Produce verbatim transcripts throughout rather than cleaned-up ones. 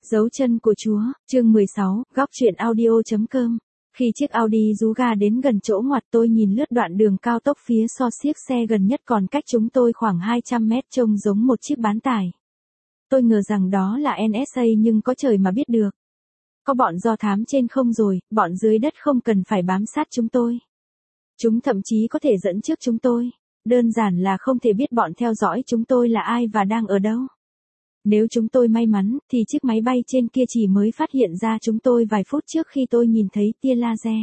Dấu chân của Chúa, chương mười sáu, góc truyện audio.com. Khi chiếc Audi rú ga đến gần chỗ ngoặt, tôi nhìn lướt đoạn đường cao tốc phía so xiếc xe gần nhất còn cách chúng tôi khoảng hai trăm mét, trông giống một chiếc bán tải. Tôi ngờ rằng đó là en ét a nhưng có trời mà biết được. Có bọn do thám trên không rồi, bọn dưới đất không cần phải bám sát chúng tôi. Chúng thậm chí có thể dẫn trước chúng tôi. Đơn giản là không thể biết bọn theo dõi chúng tôi là ai và đang ở đâu. Nếu chúng tôi may mắn, thì chiếc máy bay trên kia chỉ mới phát hiện ra chúng tôi vài phút trước khi tôi nhìn thấy tia laser.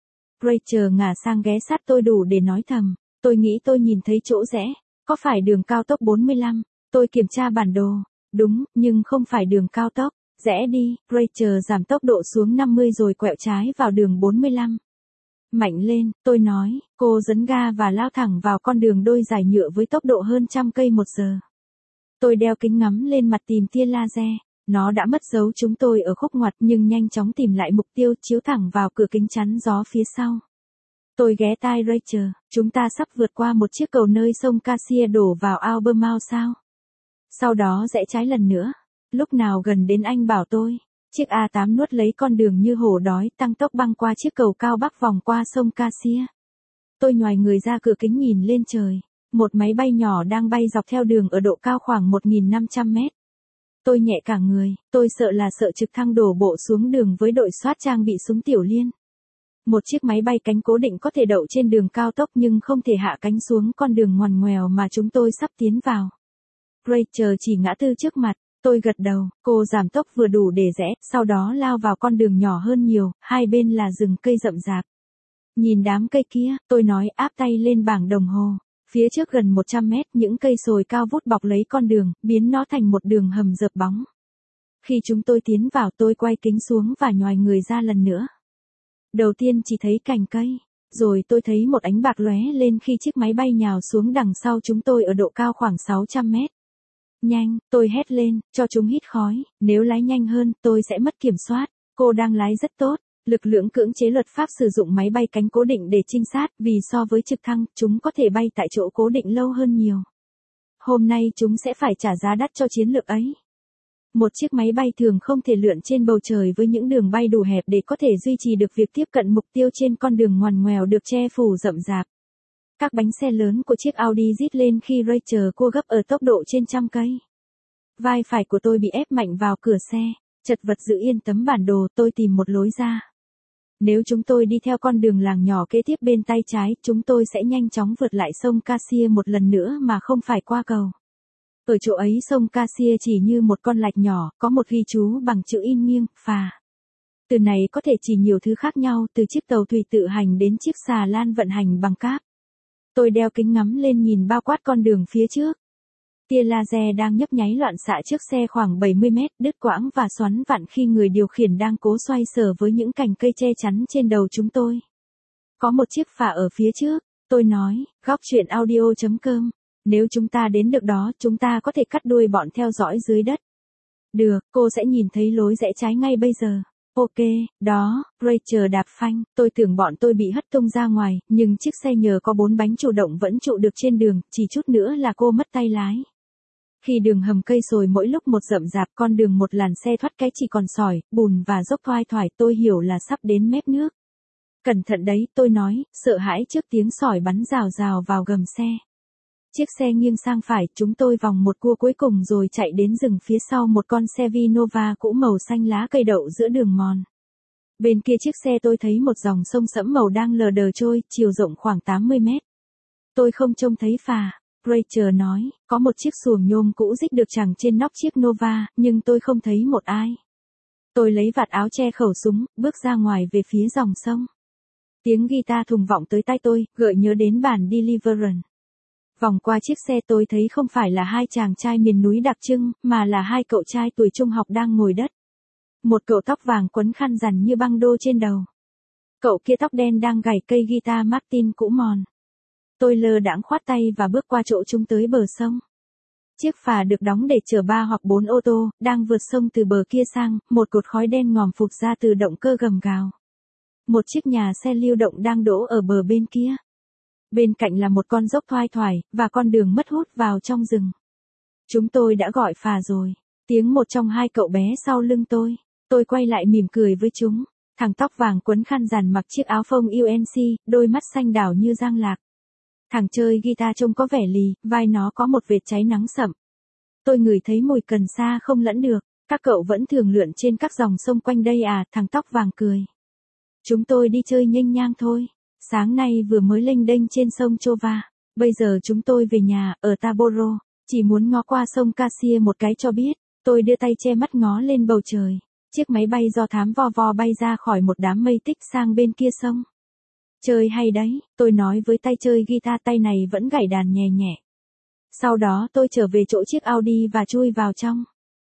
Rachel ngả sang ghé sát tôi đủ để nói thầm. Tôi nghĩ tôi nhìn thấy chỗ rẽ. Có phải đường cao tốc bốn mươi lăm? Tôi kiểm tra bản đồ. Đúng, nhưng không phải đường cao tốc. Rẽ đi. Rachel giảm tốc độ xuống năm mươi rồi quẹo trái vào đường bốn mươi lăm. Mạnh lên, tôi nói. Cô dấn ga và lao thẳng vào con đường đôi dài nhựa với tốc độ hơn trăm cây một giờ. Tôi đeo kính ngắm lên mặt tìm tia laser. Nó đã mất dấu chúng tôi ở khúc ngoặt nhưng nhanh chóng tìm lại mục tiêu, chiếu thẳng vào cửa kính chắn gió phía sau. Tôi ghé tai Rachel. Chúng ta sắp vượt qua một chiếc cầu nơi sông Cassia đổ vào Albemarle sao? Sau đó rẽ trái lần nữa. Lúc nào gần đến anh bảo tôi. Chiếc A tám nuốt lấy con đường như hổ đói, tăng tốc băng qua chiếc cầu cao bắc vòng qua sông Cassia. Tôi nhoài người ra cửa kính nhìn lên trời. Một máy bay nhỏ đang bay dọc theo đường ở độ cao khoảng một nghìn năm trăm mét. Tôi nhẹ cả người, tôi sợ là sợ trực thăng đổ bộ xuống đường với đội soát trang bị súng tiểu liên. Một chiếc máy bay cánh cố định có thể đậu trên đường cao tốc nhưng không thể hạ cánh xuống con đường ngoằn ngoèo mà chúng tôi sắp tiến vào. Rachel chỉ ngã tư trước mặt, tôi gật đầu, cô giảm tốc vừa đủ để rẽ, sau đó lao vào con đường nhỏ hơn nhiều, hai bên là rừng cây rậm rạp. Nhìn đám cây kia, tôi nói áp tay lên bảng đồng hồ. Phía trước gần một trăm mét, những cây sồi cao vút bọc lấy con đường, biến nó thành một đường hầm rợp bóng. Khi chúng tôi tiến vào, tôi quay kính xuống và nhoài người ra lần nữa. Đầu tiên chỉ thấy cành cây, rồi tôi thấy một ánh bạc lóe lên khi chiếc máy bay nhào xuống đằng sau chúng tôi ở độ cao khoảng sáu trăm mét. Nhanh, tôi hét lên, cho chúng hít khói, nếu lái nhanh hơn, tôi sẽ mất kiểm soát. Cô đang lái rất tốt. Lực lượng cưỡng chế luật pháp sử dụng máy bay cánh cố định để trinh sát, vì so với trực thăng, chúng có thể bay tại chỗ cố định lâu hơn nhiều. Hôm nay chúng sẽ phải trả giá đắt cho chiến lược ấy. Một chiếc máy bay thường không thể lượn trên bầu trời với những đường bay đủ hẹp để có thể duy trì được việc tiếp cận mục tiêu trên con đường ngoằn ngoèo được che phủ rậm rạp. Các bánh xe lớn của chiếc Audi rít lên khi Rachel cua gấp ở tốc độ trên trăm cây. Vai phải của tôi bị ép mạnh vào cửa xe. Chật vật giữ yên tấm bản đồ, tôi tìm một lối ra. Nếu chúng tôi đi theo con đường làng nhỏ kế tiếp bên tay trái, chúng tôi sẽ nhanh chóng vượt lại sông Cassia một lần nữa mà không phải qua cầu. Ở chỗ ấy sông Cassia chỉ như một con lạch nhỏ, có một ghi chú bằng chữ in nghiêng, phà. Từ này có thể chỉ nhiều thứ khác nhau, từ chiếc tàu thủy tự hành đến chiếc xà lan vận hành bằng cáp. Tôi đeo kính ngắm lên nhìn bao quát con đường phía trước. Tia laser đang nhấp nháy loạn xạ trước xe khoảng bảy mươi mét, đứt quãng và xoắn vặn khi người điều khiển đang cố xoay sở với những cành cây che chắn trên đầu chúng tôi. Có một chiếc phà ở phía trước, tôi nói, góc truyện audio.com. Nếu chúng ta đến được đó, chúng ta có thể cắt đuôi bọn theo dõi dưới đất. Được, cô sẽ nhìn thấy lối rẽ trái ngay bây giờ. Ok, đó, Rachel đạp phanh, tôi tưởng bọn tôi bị hất tung ra ngoài, nhưng chiếc xe nhờ có bốn bánh chủ động vẫn trụ được trên đường, chỉ chút nữa là cô mất tay lái. Khi đường hầm cây sồi mỗi lúc một rậm rạp, con đường một làn xe thoát cái chỉ còn sỏi, bùn và dốc thoai thoải, tôi hiểu là sắp đến mép nước. Cẩn thận đấy, tôi nói, sợ hãi trước tiếng sỏi bắn rào rào vào gầm xe. Chiếc xe nghiêng sang phải, chúng tôi vòng một cua cuối cùng rồi chạy đến rừng phía sau một con xe Vinova cũ màu xanh lá cây đậu giữa đường mòn. Bên kia chiếc xe tôi thấy một dòng sông sẫm màu đang lờ đờ trôi, chiều rộng khoảng tám mươi mét. Tôi không trông thấy phà. Rachel nói, có một chiếc xuồng nhôm cũ rích được chằng trên nóc chiếc Nova, nhưng tôi không thấy một ai. Tôi lấy vạt áo che khẩu súng, bước ra ngoài về phía dòng sông. Tiếng guitar thùng vọng tới tai tôi, gợi nhớ đến bản Deliverance. Vòng qua chiếc xe tôi thấy không phải là hai chàng trai miền núi đặc trưng, mà là hai cậu trai tuổi trung học đang ngồi đất. Một cậu tóc vàng quấn khăn rằn như băng đô trên đầu. Cậu kia tóc đen đang gảy cây guitar Martin cũ mòn. Tôi lơ đãng khoát tay và bước qua chỗ chúng tới bờ sông. Chiếc phà được đóng để chở ba hoặc bốn ô tô, đang vượt sông từ bờ kia sang, một cột khói đen ngòm phụt ra từ động cơ gầm gào. Một chiếc nhà xe lưu động đang đỗ ở bờ bên kia. Bên cạnh là một con dốc thoai thoải, và con đường mất hút vào trong rừng. Chúng tôi đã gọi phà rồi. Tiếng một trong hai cậu bé sau lưng tôi. Tôi quay lại mỉm cười với chúng. Thằng tóc vàng quấn khăn rằn mặc chiếc áo phông u en xê, đôi mắt xanh đảo như giang lạc. Thằng chơi guitar trông có vẻ lì, vai nó có một vệt cháy nắng sậm. Tôi ngửi thấy mùi cần sa không lẫn được. Các cậu vẫn thường lượn trên các dòng sông quanh đây à? Thằng tóc vàng cười. Chúng tôi đi chơi nhênh nhang thôi. Sáng nay vừa mới lênh đênh trên sông Chova. Bây giờ chúng tôi về nhà, ở Taboro. Chỉ muốn ngó qua sông Cassia một cái cho biết. Tôi đưa tay che mắt ngó lên bầu trời. Chiếc máy bay do thám vo vo bay ra khỏi một đám mây tích sang bên kia sông. Chơi hay đấy, tôi nói với tay chơi guitar, tay này vẫn gảy đàn nhẹ nhẹ. Sau đó tôi trở về chỗ chiếc Audi và chui vào trong.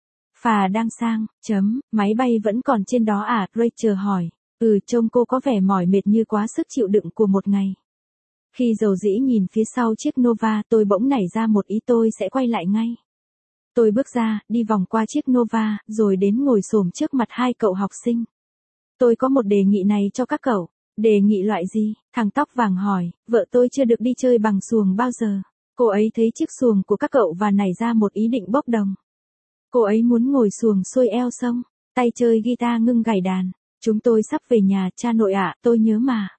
Phà đang sang, chấm, máy bay vẫn còn trên đó à? Rachel hỏi. Ừ, trông cô có vẻ mỏi mệt như quá sức chịu đựng của một ngày. Khi dầu dĩ nhìn phía sau chiếc Nova, tôi bỗng nảy ra một ý, tôi sẽ quay lại ngay. Tôi bước ra, đi vòng qua chiếc Nova, rồi đến ngồi xổm trước mặt hai cậu học sinh. Tôi có một đề nghị này cho các cậu. Đề nghị loại gì? Thằng tóc vàng hỏi. Vợ tôi chưa được đi chơi bằng xuồng bao giờ. Cô ấy thấy chiếc xuồng của các cậu và nảy ra một ý định bốc đồng. Cô ấy muốn ngồi xuồng xuôi eo sông. Tay chơi guitar ngưng gảy đàn. Chúng tôi sắp về nhà, cha nội ạ, tôi nhớ mà.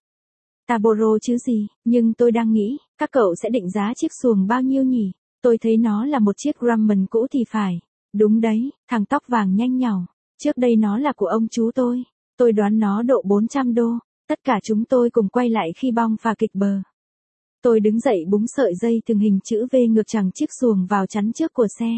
Taboro chứ gì, nhưng tôi đang nghĩ, các cậu sẽ định giá chiếc xuồng bao nhiêu nhỉ? Tôi thấy nó là một chiếc Grumman cũ thì phải. Đúng đấy, thằng tóc vàng nhanh nhảu. Trước đây nó là của ông chú tôi. Tôi đoán nó độ bốn trăm đô. Tất cả chúng tôi cùng quay lại khi bong phà kịch bờ. Tôi đứng dậy búng sợi dây từng hình chữ V ngược chẳng chiếc xuồng vào chắn trước của xe.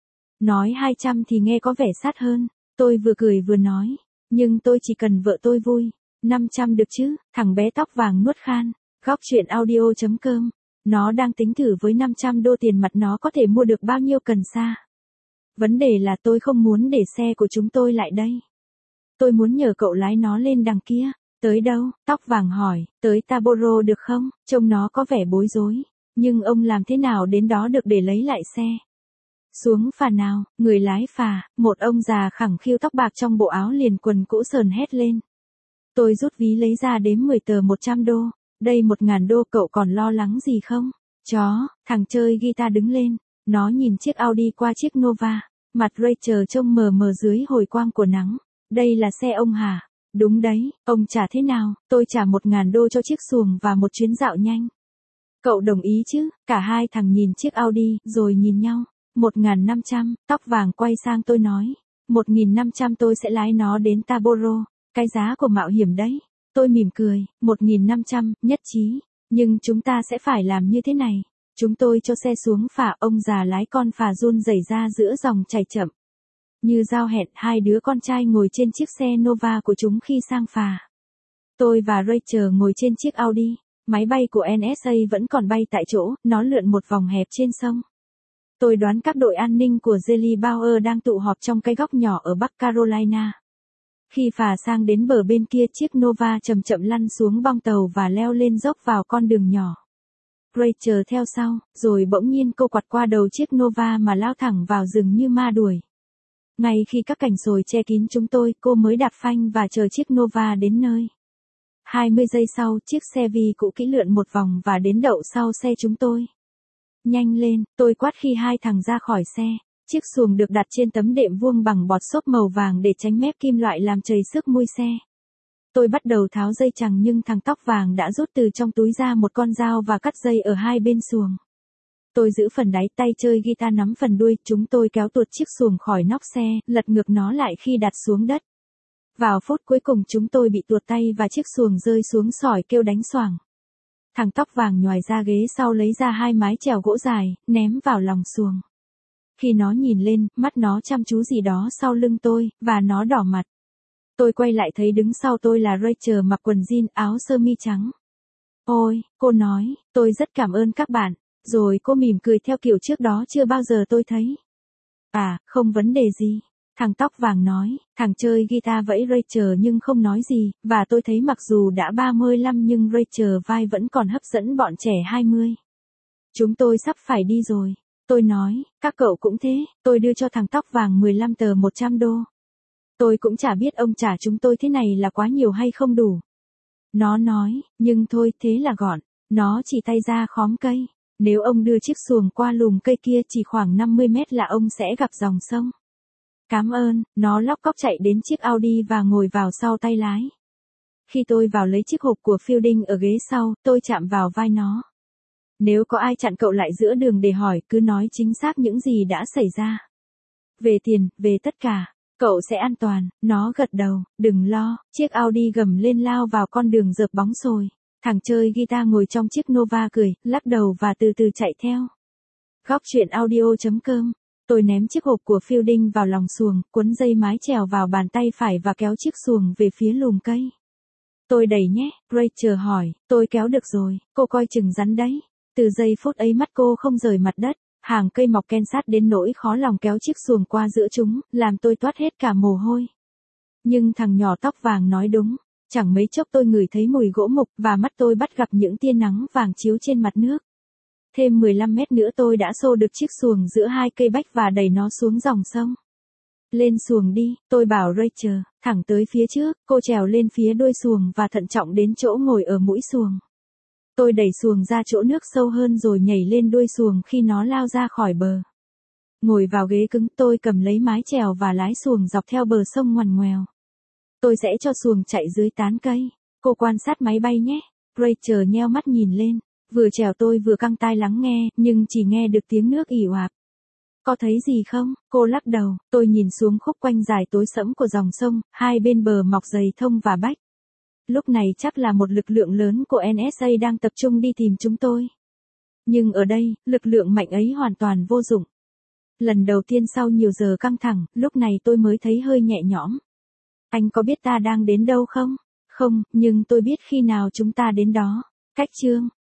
Nói hai trăm thì nghe có vẻ sát hơn. Tôi vừa cười vừa nói. Nhưng tôi chỉ cần vợ tôi vui. năm trăm được chứ? Thằng bé tóc vàng nuốt khan. Góc chuyện audio chấm com. Nó đang tính thử với năm trăm đô tiền mặt nó có thể mua được bao nhiêu cần sa. Vấn đề là tôi không muốn để xe của chúng tôi lại đây. Tôi muốn nhờ cậu lái nó lên đằng kia. Tới đâu? Tóc vàng hỏi. Tới Taboro được không? Trông nó có vẻ bối rối. Nhưng ông làm thế nào đến đó được để lấy lại xe? Xuống phà nào? Người lái phà, một ông già khẳng khiu tóc bạc trong bộ áo liền quần cũ sờn hét lên. Tôi rút ví lấy ra đếm mười tờ một trăm đô. Đây một ngàn đô, cậu còn lo lắng gì không? Chó, thằng chơi guitar đứng lên. Nó nhìn chiếc Audi qua chiếc Nova. Mặt Rachel trông mờ mờ dưới hồi quang của nắng. Đây là xe ông hả? Đúng đấy, ông trả thế nào? Tôi trả một ngàn đô cho chiếc xuồng và một chuyến dạo nhanh. Cậu đồng ý chứ? Cả hai thằng nhìn chiếc Audi, rồi nhìn nhau. Một ngàn năm trăm, tóc vàng quay sang tôi nói. Một nghìn năm trăm tôi sẽ lái nó đến Taboro. Cái giá của mạo hiểm đấy. Tôi mỉm cười. Một nghìn năm trăm, nhất trí. Nhưng chúng ta sẽ phải làm như thế này. Chúng tôi cho xe xuống phà, ông già lái con phà run rẩy ra giữa dòng chảy chậm. Như giao hẹn, hai đứa con trai ngồi trên chiếc xe Nova của chúng khi sang phà. Tôi và Rachel ngồi trên chiếc Audi. Máy bay của en ét a vẫn còn bay tại chỗ, nó lượn một vòng hẹp trên sông. Tôi đoán các đội an ninh của Jelly Bauer đang tụ họp trong cái góc nhỏ ở Bắc Carolina. Khi phà sang đến bờ bên kia, chiếc Nova chậm chậm lăn xuống bong tàu và leo lên dốc vào con đường nhỏ. Rachel theo sau, rồi bỗng nhiên cô quặt qua đầu chiếc Nova mà lao thẳng vào rừng như ma đuổi. Ngay khi các cành sồi che kín chúng tôi, cô mới đạp phanh và chờ chiếc Nova đến nơi. hai mươi giây sau, chiếc xe Vi cũ kỹ lượn một vòng và đến đậu sau xe chúng tôi. Nhanh lên, tôi quát khi hai thằng ra khỏi xe. Chiếc xuồng được đặt trên tấm đệm vuông bằng bọt xốp màu vàng để tránh mép kim loại làm trầy xước mui xe. Tôi bắt đầu tháo dây chằng nhưng thằng tóc vàng đã rút từ trong túi ra một con dao và cắt dây ở hai bên xuồng. Tôi giữ phần đáy, tay chơi guitar nắm phần đuôi, chúng tôi kéo tuột chiếc xuồng khỏi nóc xe, lật ngược nó lại khi đặt xuống đất. Vào phút cuối cùng chúng tôi bị tuột tay và chiếc xuồng rơi xuống sỏi kêu đánh xoảng. Thằng tóc vàng nhoài ra ghế sau lấy ra hai mái chèo gỗ dài, ném vào lòng xuồng. Khi nó nhìn lên, mắt nó chăm chú gì đó sau lưng tôi, và nó đỏ mặt. Tôi quay lại thấy đứng sau tôi là Rachel mặc quần jean, áo sơ mi trắng. Ôi, cô nói, tôi rất cảm ơn các bạn. Rồi cô mỉm cười theo kiểu trước đó chưa bao giờ tôi thấy. À, không vấn đề gì. Thằng tóc vàng nói, thằng chơi guitar vẫy Rachel nhưng không nói gì, và tôi thấy mặc dù đã ba mươi lăm nhưng Rachel vai vẫn còn hấp dẫn bọn trẻ hai mươi. Chúng tôi sắp phải đi rồi. Tôi nói, các cậu cũng thế, tôi đưa cho thằng tóc vàng mười lăm tờ một trăm đô. Tôi cũng chả biết ông trả chúng tôi thế này là quá nhiều hay không đủ. Nó nói, nhưng thôi thế là gọn. Nó chỉ tay ra khóm cây. Nếu ông đưa chiếc xuồng qua lùm cây kia chỉ khoảng năm mươi mét là ông sẽ gặp dòng sông. Cảm ơn, nó lóc cóc chạy đến chiếc Audi và ngồi vào sau tay lái. Khi tôi vào lấy chiếc hộp của Fielding ở ghế sau, tôi chạm vào vai nó. Nếu có ai chặn cậu lại giữa đường để hỏi, cứ nói chính xác những gì đã xảy ra. Về tiền, về tất cả. Cậu sẽ an toàn, nó gật đầu, đừng lo, chiếc Audi gầm lên lao vào con đường rợp bóng xồi. Thằng chơi guitar ngồi trong chiếc Nova cười, lắc đầu và từ từ chạy theo. Góc truyện audio chấm com. Tôi ném chiếc hộp của Fielding vào lòng xuồng, quấn dây mái chèo vào bàn tay phải và kéo chiếc xuồng về phía lùm cây. Tôi đẩy nhé, Rachel hỏi, tôi kéo được rồi, cô coi chừng rắn đấy. Từ giây phút ấy mắt cô không rời mặt đất, hàng cây mọc ken sát đến nỗi khó lòng kéo chiếc xuồng qua giữa chúng, làm tôi toát hết cả mồ hôi. Nhưng thằng nhỏ tóc vàng nói đúng, chẳng mấy chốc tôi ngửi thấy mùi gỗ mục và mắt tôi bắt gặp những tia nắng vàng chiếu trên mặt nước. Thêm mười lăm mét nữa tôi đã xô được chiếc xuồng giữa hai cây bách và đẩy nó xuống dòng sông. Lên xuồng đi, tôi bảo Rachel, thẳng tới phía trước, cô trèo lên phía đuôi xuồng và thận trọng đến chỗ ngồi ở mũi xuồng. Tôi đẩy xuồng ra chỗ nước sâu hơn rồi nhảy lên đuôi xuồng khi nó lao ra khỏi bờ. Ngồi vào ghế cứng, tôi cầm lấy mái chèo và lái xuồng dọc theo bờ sông ngoằn ngoèo. Tôi sẽ cho xuồng chạy dưới tán cây. Cô quan sát máy bay nhé. Rachel nheo mắt nhìn lên. Vừa chèo tôi vừa căng tai lắng nghe, nhưng chỉ nghe được tiếng nước ì oạp. Có thấy gì không? Cô lắc đầu. Tôi nhìn xuống khúc quanh dài tối sẫm của dòng sông, hai bên bờ mọc dày thông và bách. Lúc này chắc là một lực lượng lớn của en ét a đang tập trung đi tìm chúng tôi. Nhưng ở đây, lực lượng mạnh ấy hoàn toàn vô dụng. Lần đầu tiên sau nhiều giờ căng thẳng, lúc này tôi mới thấy hơi nhẹ nhõm. Anh có biết ta đang đến đâu không? Không, nhưng tôi biết khi nào chúng ta đến đó. Cách chương